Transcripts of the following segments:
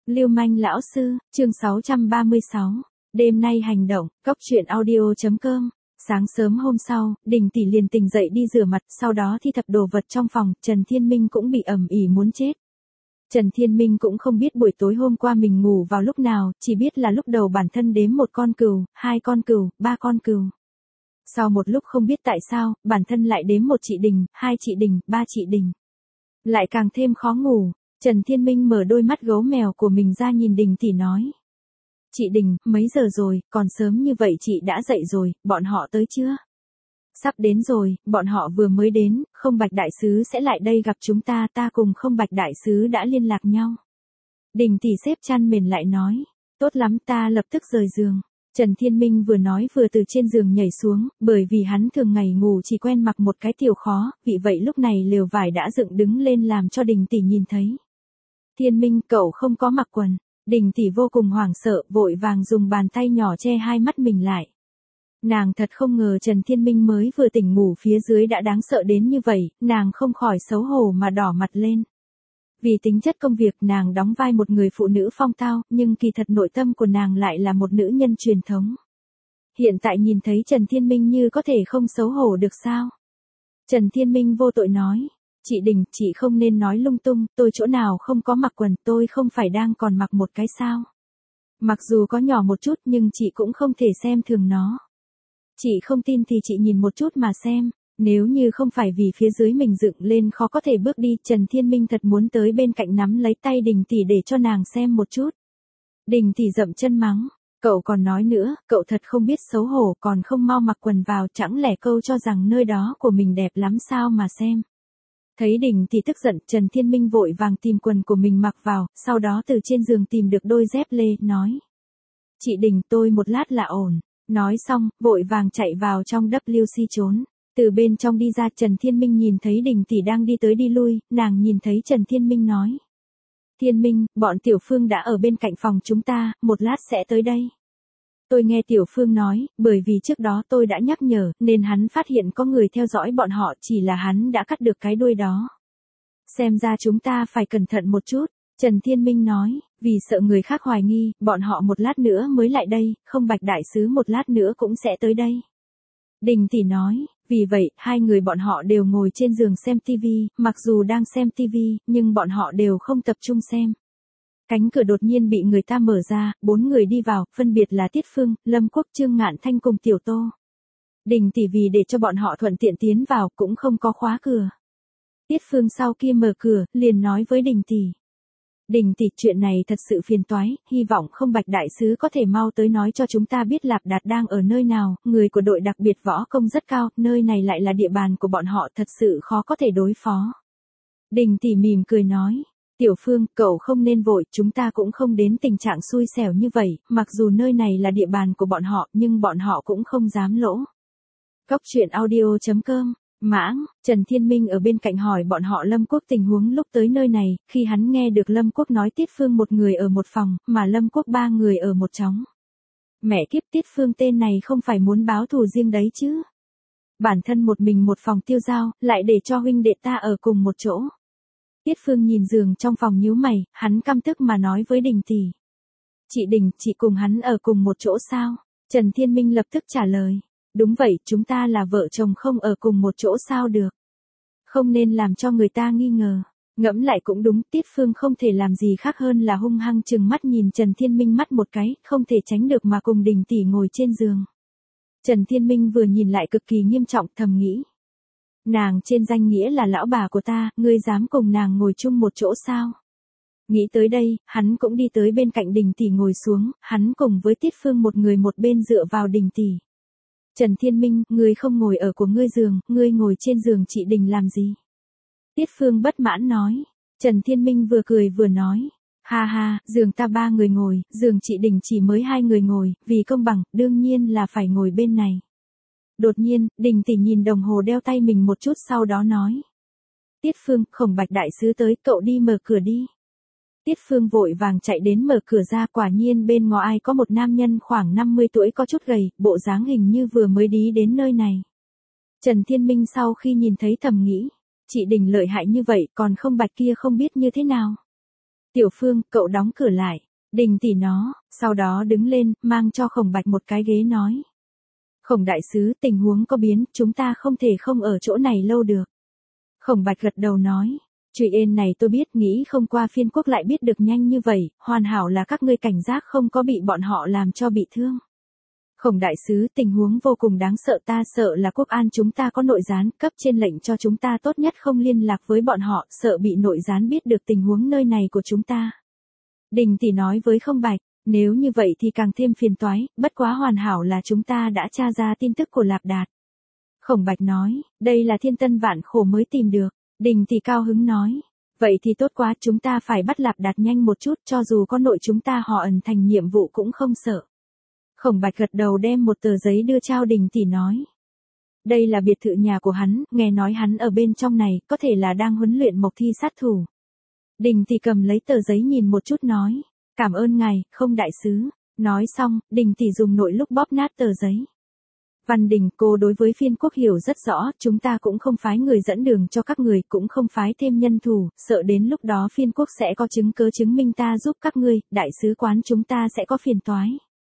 Lưu manh lão sư, chương 636. Đêm nay hành động, cóc truyện audio.com. Sáng sớm hôm sau, Đình tỷ liền tỉnh dậy đi rửa mặt, sau đó thi thập đồ vật trong phòng, Trần Thiên Minh cũng bị ẩm ỉ muốn chết. Trần Thiên Minh cũng không biết buổi tối hôm qua mình ngủ vào lúc nào, chỉ biết là lúc đầu bản thân đếm 1 con cừu, 2 con cừu, 3 con cừu. Sau một lúc không biết tại sao, bản thân lại đếm 1 chị Đình, 2 chị Đình, 3 chị Đình. Lại càng thêm khó ngủ. Trần Thiên Minh mở đôi mắt gấu mèo của mình ra nhìn Đình tỷ nói. Chị Đình, mấy giờ rồi, còn sớm như vậy chị đã dậy rồi, bọn họ tới chưa? Sắp đến rồi, bọn họ vừa mới đến, Không Bạch Đại Sứ sẽ lại đây gặp chúng ta cùng Không Bạch Đại Sứ đã liên lạc nhau. Đình tỷ xếp chăn mền lại nói, tốt lắm ta lập tức rời giường. Trần Thiên Minh vừa nói vừa từ trên giường nhảy xuống, bởi vì hắn thường ngày ngủ chỉ quen mặc một cái tiểu khó, vì vậy lúc này lều vải đã dựng đứng lên làm cho Đình tỷ nhìn thấy. Thiên Minh, cậu không có mặc quần. Đình tỷ vô cùng hoảng sợ, vội vàng dùng bàn tay nhỏ che hai mắt mình lại. Nàng thật không ngờ Trần Thiên Minh mới vừa tỉnh ngủ phía dưới đã đáng sợ đến như vậy, nàng không khỏi xấu hổ mà đỏ mặt lên. Vì tính chất công việc nàng đóng vai một người phụ nữ phong tao, nhưng kỳ thật nội tâm của nàng lại là một nữ nhân truyền thống. Hiện tại nhìn thấy Trần Thiên Minh như có thể không xấu hổ được sao? Trần Thiên Minh vô tội nói. Chị Đình, chị không nên nói lung tung, tôi chỗ nào không có mặc quần, tôi không phải đang còn mặc một cái sao. Mặc dù có nhỏ một chút nhưng chị cũng không thể xem thường nó. Chị không tin thì chị nhìn một chút mà xem, nếu như không phải vì phía dưới mình dựng lên khó có thể bước đi, Trần Thiên Minh thật muốn tới bên cạnh nắm lấy tay Đình tỷ để cho nàng xem một chút. Đình tỷ dậm chân mắng, cậu còn nói nữa, cậu thật không biết xấu hổ còn không mau mặc quần vào, chẳng lẽ câu cho rằng nơi đó của mình đẹp lắm sao mà xem. Thấy Đình tỷ tức giận, Trần Thiên Minh vội vàng tìm quần của mình mặc vào, sau đó từ trên giường tìm được đôi dép lê, nói. Chị Đình, tôi một lát là ổn. Nói xong, vội vàng chạy vào trong WC trốn. Từ bên trong đi ra, Trần Thiên Minh nhìn thấy Đình tỷ đang đi tới đi lui, nàng nhìn thấy Trần Thiên Minh nói. Thiên Minh, bọn Tiểu Phương đã ở bên cạnh phòng chúng ta, một lát sẽ tới đây. Tôi nghe Tiểu Phương nói, bởi vì trước đó tôi đã nhắc nhở, nên hắn phát hiện có người theo dõi bọn họ, chỉ là hắn đã cắt được cái đuôi đó. Xem ra chúng ta phải cẩn thận một chút, Trần Thiên Minh nói, vì sợ người khác hoài nghi, bọn họ một lát nữa mới lại đây, Không Bạch Đại Sứ một lát nữa cũng sẽ tới đây. Đình tỷ nói, vì vậy, hai người bọn họ đều ngồi trên giường xem TV, mặc dù đang xem TV, nhưng bọn họ đều không tập trung xem. Cánh cửa đột nhiên bị người ta mở ra, 4 người đi vào, phân biệt là Tiết Phương, Lâm Quốc, Trương Ngạn Thanh cùng Tiểu Tô. Đình tỷ vì để cho bọn họ thuận tiện tiến vào cũng không có khóa cửa. Tiết Phương sau khi mở cửa, liền nói với Đình tỷ. Đình tỷ, chuyện này thật sự phiền toái, hy vọng Không Bạch Đại Sứ có thể mau tới nói cho chúng ta biết Lạp Đạt đang ở nơi nào, người của đội đặc biệt võ công rất cao, nơi này lại là địa bàn của bọn họ, thật sự khó có thể đối phó. Đình tỷ mỉm cười nói. Tiểu Phương, cậu không nên vội, chúng ta cũng không đến tình trạng xui xẻo như vậy, mặc dù nơi này là địa bàn của bọn họ, nhưng bọn họ cũng không dám lỗ. Cóc truyện audio.com. Mãng, Trần Thiên Minh ở bên cạnh hỏi bọn họ Lâm Quốc tình huống lúc tới nơi này, khi hắn nghe được Lâm Quốc nói Tiết Phương một người ở một phòng, mà Lâm Quốc 3 người ở một chóng. Mẹ kiếp, Tiết Phương tên này không phải muốn báo thù riêng đấy chứ. Bản thân một mình một phòng tiêu dao, lại để cho huynh đệ ta ở cùng một chỗ. Tiết Phương nhìn giường trong phòng nhíu mày, hắn căm tức mà nói với Đình tỷ. Chị Đình, chị cùng hắn ở cùng một chỗ sao? Trần Thiên Minh lập tức trả lời. Đúng vậy, chúng ta là vợ chồng không ở cùng một chỗ sao được. Không nên làm cho người ta nghi ngờ. Ngẫm lại cũng đúng, Tiết Phương không thể làm gì khác hơn là hung hăng trừng mắt nhìn Trần Thiên Minh mắt một cái, không thể tránh được mà cùng Đình tỷ ngồi trên giường. Trần Thiên Minh vừa nhìn lại cực kỳ nghiêm trọng, thầm nghĩ. Nàng trên danh nghĩa là lão bà của ta, ngươi dám cùng nàng ngồi chung một chỗ sao? Nghĩ tới đây, hắn cũng đi tới bên cạnh Đình tỷ ngồi xuống, hắn cùng với Tiết Phương một người một bên dựa vào Đình tỷ. Trần Thiên Minh, ngươi không ngồi ở của ngươi giường, ngươi ngồi trên giường chị Đình làm gì? Tiết Phương bất mãn nói. Trần Thiên Minh vừa cười vừa nói. Ha ha, giường ta 3 người ngồi, giường chị Đình chỉ mới 2 người ngồi, vì công bằng, đương nhiên là phải ngồi bên này. Đột nhiên, Đình tỷ nhìn đồng hồ đeo tay mình một chút sau đó nói. Tiết Phương, Khổng Bạch Đại Sứ tới, cậu đi mở cửa đi. Tiết Phương vội vàng chạy đến mở cửa ra, quả nhiên bên ngoài có một nam nhân khoảng 50 tuổi có chút gầy, bộ dáng hình như vừa mới đi đến nơi này. Trần Thiên Minh sau khi nhìn thấy thầm nghĩ, chị Đình lợi hại như vậy còn Không Bạch kia không biết như thế nào. Tiểu Phương, cậu đóng cửa lại. Đình tỷ nó, sau đó đứng lên, mang cho Khổng Bạch một cái ghế nói. Khổng đại sứ, tình huống có biến, chúng ta không thể không ở chỗ này lâu được. Khổng Bạch gật đầu nói. Chuyện ên này tôi biết, nghĩ không qua phiên quốc lại biết được nhanh như vậy, hoàn hảo là các ngươi cảnh giác không có bị bọn họ làm cho bị thương. Khổng đại sứ, tình huống vô cùng đáng sợ, ta sợ là quốc an chúng ta có nội gián, cấp trên lệnh cho chúng ta tốt nhất không liên lạc với bọn họ, sợ bị nội gián biết được tình huống nơi này của chúng ta. Đình tỷ nói với Khổng Bạch, nếu như vậy thì càng thêm phiền toái, bất quá hoàn hảo là chúng ta đã tra ra tin tức của Lạp Đạt. Khổng Bạch nói, đây là thiên tân vạn khổ mới tìm được. Đình tỷ cao hứng nói, vậy thì tốt quá, chúng ta phải bắt Lạp Đạt nhanh một chút, cho dù có nội chúng ta họ ẩn thành nhiệm vụ cũng không sợ. Khổng Bạch gật đầu đem một tờ giấy đưa trao Đình tỷ nói. Đây là biệt thự nhà của hắn, nghe nói hắn ở bên trong này, có thể là đang huấn luyện mộc thi sát thủ. Đình tỷ cầm lấy tờ giấy nhìn một chút nói, cảm ơn ngài, Không đại sứ. Nói xong, Đình tỷ dùng nội lúc bóp nát tờ giấy. Văn Đình, cô đối với phiên quốc hiểu rất rõ, chúng ta cũng không phái người dẫn đường cho các người, cũng không phái thêm nhân thủ, sợ đến lúc đó phiên quốc sẽ có chứng cớ chứng minh ta giúp các ngươi, đại sứ quán chúng ta sẽ có phiền toái.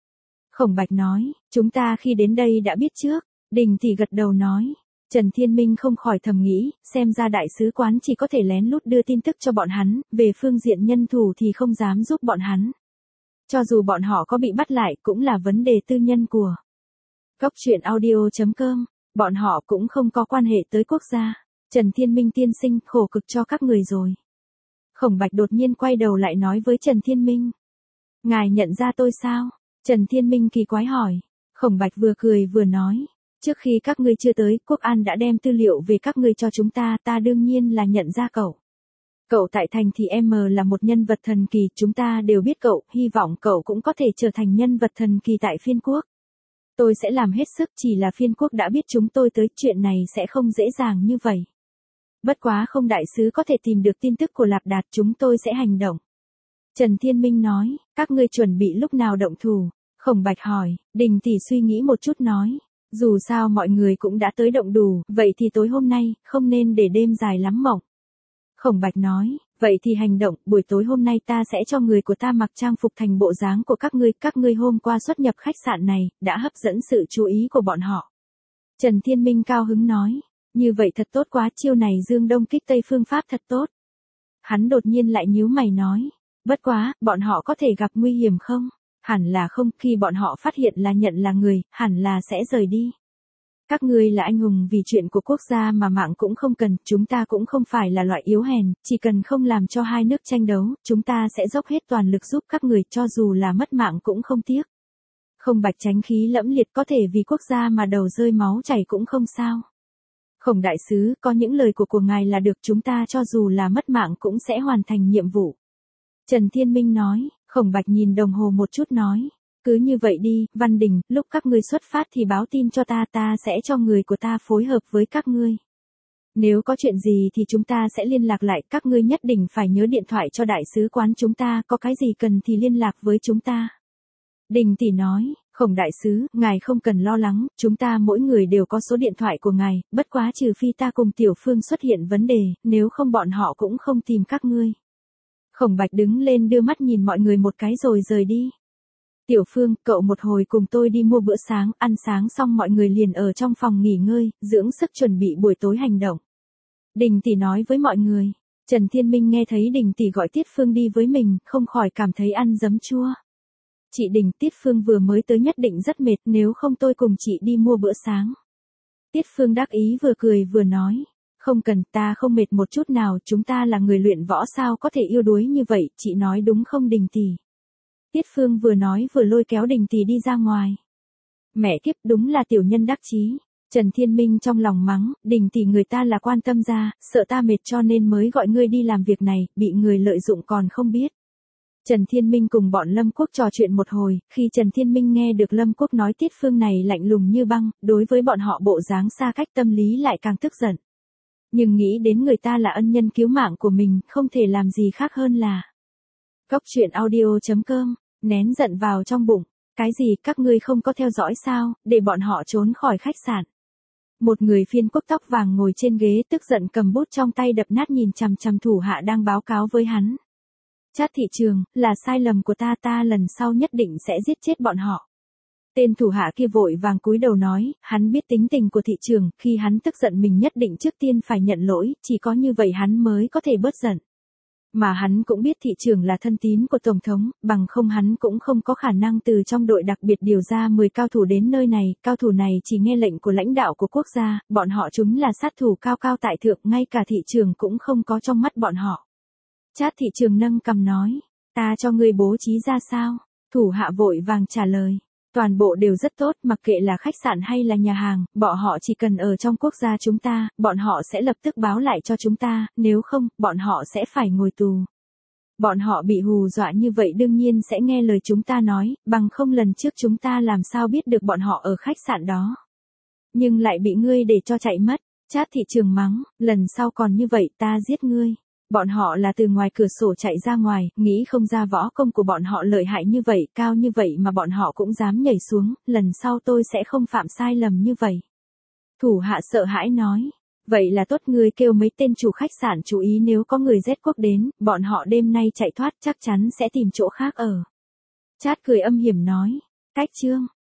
Khổng Bạch nói, chúng ta khi đến đây đã biết trước. Đình tỷ gật đầu nói. Trần Thiên Minh không khỏi thầm nghĩ, xem ra đại sứ quán chỉ có thể lén lút đưa tin tức cho bọn hắn, về phương diện nhân thủ thì không dám giúp bọn hắn. Cho dù bọn họ có bị bắt lại cũng là vấn đề tư nhân của Cốc truyện audio.com, bọn họ cũng không có quan hệ tới quốc gia. Trần Thiên Minh tiên sinh, khổ cực cho các người rồi. Khổng Bạch đột nhiên quay đầu lại nói với Trần Thiên Minh. Ngài nhận ra tôi sao? Trần Thiên Minh kỳ quái hỏi. Khổng Bạch vừa cười vừa nói. Trước khi các ngươi chưa tới, quốc an đã đem tư liệu về các ngươi cho chúng ta, ta đương nhiên là nhận ra cậu. Cậu tại thành thì em là một nhân vật thần kỳ, chúng ta đều biết cậu, hy vọng cậu cũng có thể trở thành nhân vật thần kỳ tại phiên quốc. Tôi sẽ làm hết sức, chỉ là phiên quốc đã biết chúng tôi tới, chuyện này sẽ không dễ dàng như vậy. Bất quá Không đại sứ có thể tìm được tin tức của Lạp Đạt, chúng tôi sẽ hành động. Trần Thiên Minh nói, các ngươi chuẩn bị lúc nào động thủ? Khổng Bạch hỏi. Đình tỷ suy nghĩ một chút nói, dù sao mọi người cũng đã tới động đủ, vậy thì tối hôm nay, không nên để đêm dài lắm mộng. Khổng Bạch nói, vậy thì hành động, buổi tối hôm nay ta sẽ cho người của ta mặc trang phục thành bộ dáng của các ngươi hôm qua xuất nhập khách sạn này, đã hấp dẫn sự chú ý của bọn họ. Trần Thiên Minh cao hứng nói, như vậy thật tốt quá, chiêu này Dương Đông kích Tây phương pháp thật tốt. Hắn đột nhiên lại nhíu mày nói, bất quá, bọn họ có thể gặp nguy hiểm không? Hẳn là không, khi bọn họ phát hiện là nhận là người, hẳn là sẽ rời đi. Các ngươi là anh hùng vì chuyện của quốc gia mà mạng cũng không cần, chúng ta cũng không phải là loại yếu hèn, chỉ cần không làm cho hai nước tranh đấu, chúng ta sẽ dốc hết toàn lực giúp các người, cho dù là mất mạng cũng không tiếc. Không Bạch tránh khí lẫm liệt, có thể vì quốc gia mà đầu rơi máu chảy cũng không sao. Khổng đại sứ, có những lời của ngài là được, chúng ta cho dù là mất mạng cũng sẽ hoàn thành nhiệm vụ. Trần Thiên Minh nói. Khổng Bạch nhìn đồng hồ một chút nói, cứ như vậy đi, Văn Đình, lúc các ngươi xuất phát thì báo tin cho ta, ta sẽ cho người của ta phối hợp với các ngươi. Nếu có chuyện gì thì chúng ta sẽ liên lạc lại, các ngươi nhất định phải nhớ điện thoại cho đại sứ quán chúng ta, có cái gì cần thì liên lạc với chúng ta. Đình tỷ nói, Khổng đại sứ, ngài không cần lo lắng, chúng ta mỗi người đều có số điện thoại của ngài, bất quá trừ phi ta cùng Tiểu Phương xuất hiện vấn đề, nếu không bọn họ cũng không tìm các ngươi. Khổng Bạch đứng lên đưa mắt nhìn mọi người một cái rồi rời đi. Tiểu Phương, cậu một hồi cùng tôi đi mua bữa sáng, ăn sáng xong mọi người liền ở trong phòng nghỉ ngơi, dưỡng sức chuẩn bị buổi tối hành động. Đình tỷ nói với mọi người. Trần Thiên Minh nghe thấy Đình tỷ gọi Tiết Phương đi với mình, không khỏi cảm thấy ăn giấm chua. Chị Đình, Tiết Phương vừa mới tới nhất định rất mệt, nếu không tôi cùng chị đi mua bữa sáng. Tiết Phương đắc ý vừa cười vừa nói. Không cần, ta không mệt một chút nào, chúng ta là người luyện võ sao có thể yếu đuối như vậy, chị nói đúng không Đình tỷ? Tiết Phương vừa nói vừa lôi kéo Đình tỷ đi ra ngoài. Mẹ kiếp, đúng là tiểu nhân đắc chí. Trần Thiên Minh trong lòng mắng, Đình tỷ người ta là quan tâm ra, sợ ta mệt cho nên mới gọi ngươi đi làm việc này, bị người lợi dụng còn không biết. Trần Thiên Minh cùng bọn Lâm Quốc trò chuyện một hồi, khi Trần Thiên Minh nghe được Lâm Quốc nói Tiết Phương này lạnh lùng như băng, đối với bọn họ bộ dáng xa cách tâm lý lại càng tức giận. Nhưng nghĩ đến người ta là ân nhân cứu mạng của mình, không thể làm gì khác hơn là. Cốc truyện audio.com, nén giận vào trong bụng. Cái gì, các ngươi không có theo dõi sao, để bọn họ trốn khỏi khách sạn. Một người phiên quốc tóc vàng ngồi trên ghế tức giận cầm bút trong tay đập nát nhìn chằm chằm thủ hạ đang báo cáo với hắn. Chát thị trường, là sai lầm của ta lần sau nhất định sẽ giết chết bọn họ. Tên thủ hạ kia vội vàng cúi đầu nói, hắn biết tính tình của thị trường, khi hắn tức giận mình nhất định trước tiên phải nhận lỗi, chỉ có như vậy hắn mới có thể bớt giận. Mà hắn cũng biết thị trường là thân tín của Tổng thống, bằng không hắn cũng không có khả năng từ trong đội đặc biệt điều ra 10 cao thủ đến nơi này, cao thủ này chỉ nghe lệnh của lãnh đạo của quốc gia, bọn họ chúng là sát thủ cao cao tại thượng, ngay cả thị trường cũng không có trong mắt bọn họ. Chát thị trường nâng cằm nói, ta cho ngươi bố trí ra sao? Thủ hạ vội vàng trả lời. Toàn bộ đều rất tốt, mặc kệ là khách sạn hay là nhà hàng, bọn họ chỉ cần ở trong quốc gia chúng ta, bọn họ sẽ lập tức báo lại cho chúng ta, nếu không, bọn họ sẽ phải ngồi tù. Bọn họ bị hù dọa như vậy đương nhiên sẽ nghe lời chúng ta nói, bằng không lần trước chúng ta làm sao biết được bọn họ ở khách sạn đó. Nhưng lại bị ngươi để cho chạy mất, Chát thị trường mắng, lần sau còn như vậy ta giết ngươi. Bọn họ là từ ngoài cửa sổ chạy ra ngoài, nghĩ không ra võ công của bọn họ lợi hại như vậy, cao như vậy mà bọn họ cũng dám nhảy xuống, lần sau tôi sẽ không phạm sai lầm như vậy. Thủ hạ sợ hãi nói, vậy là tốt, ngươi kêu mấy tên chủ khách sạn chú ý nếu có người Z quốc đến, bọn họ đêm nay chạy thoát chắc chắn sẽ tìm chỗ khác ở. Chát cười âm hiểm nói, cách chương.